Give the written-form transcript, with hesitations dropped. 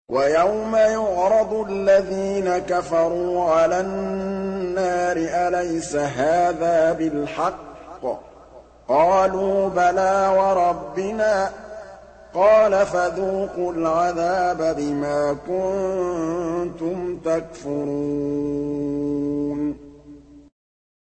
وَيَوْمَ يُعْرَضُ الَّذِينَ كَفَرُوا عَلَى النَّارِ أَلَيْسَ هَٰذَا بِالْحَقِّ ۖ قَالُوا بَلَىٰ وَرَبِّنَا ۚ قَالَ فَذُوقُوا الْعَذَابَ بِمَا كُنتُمْ تَكْفُرُونَ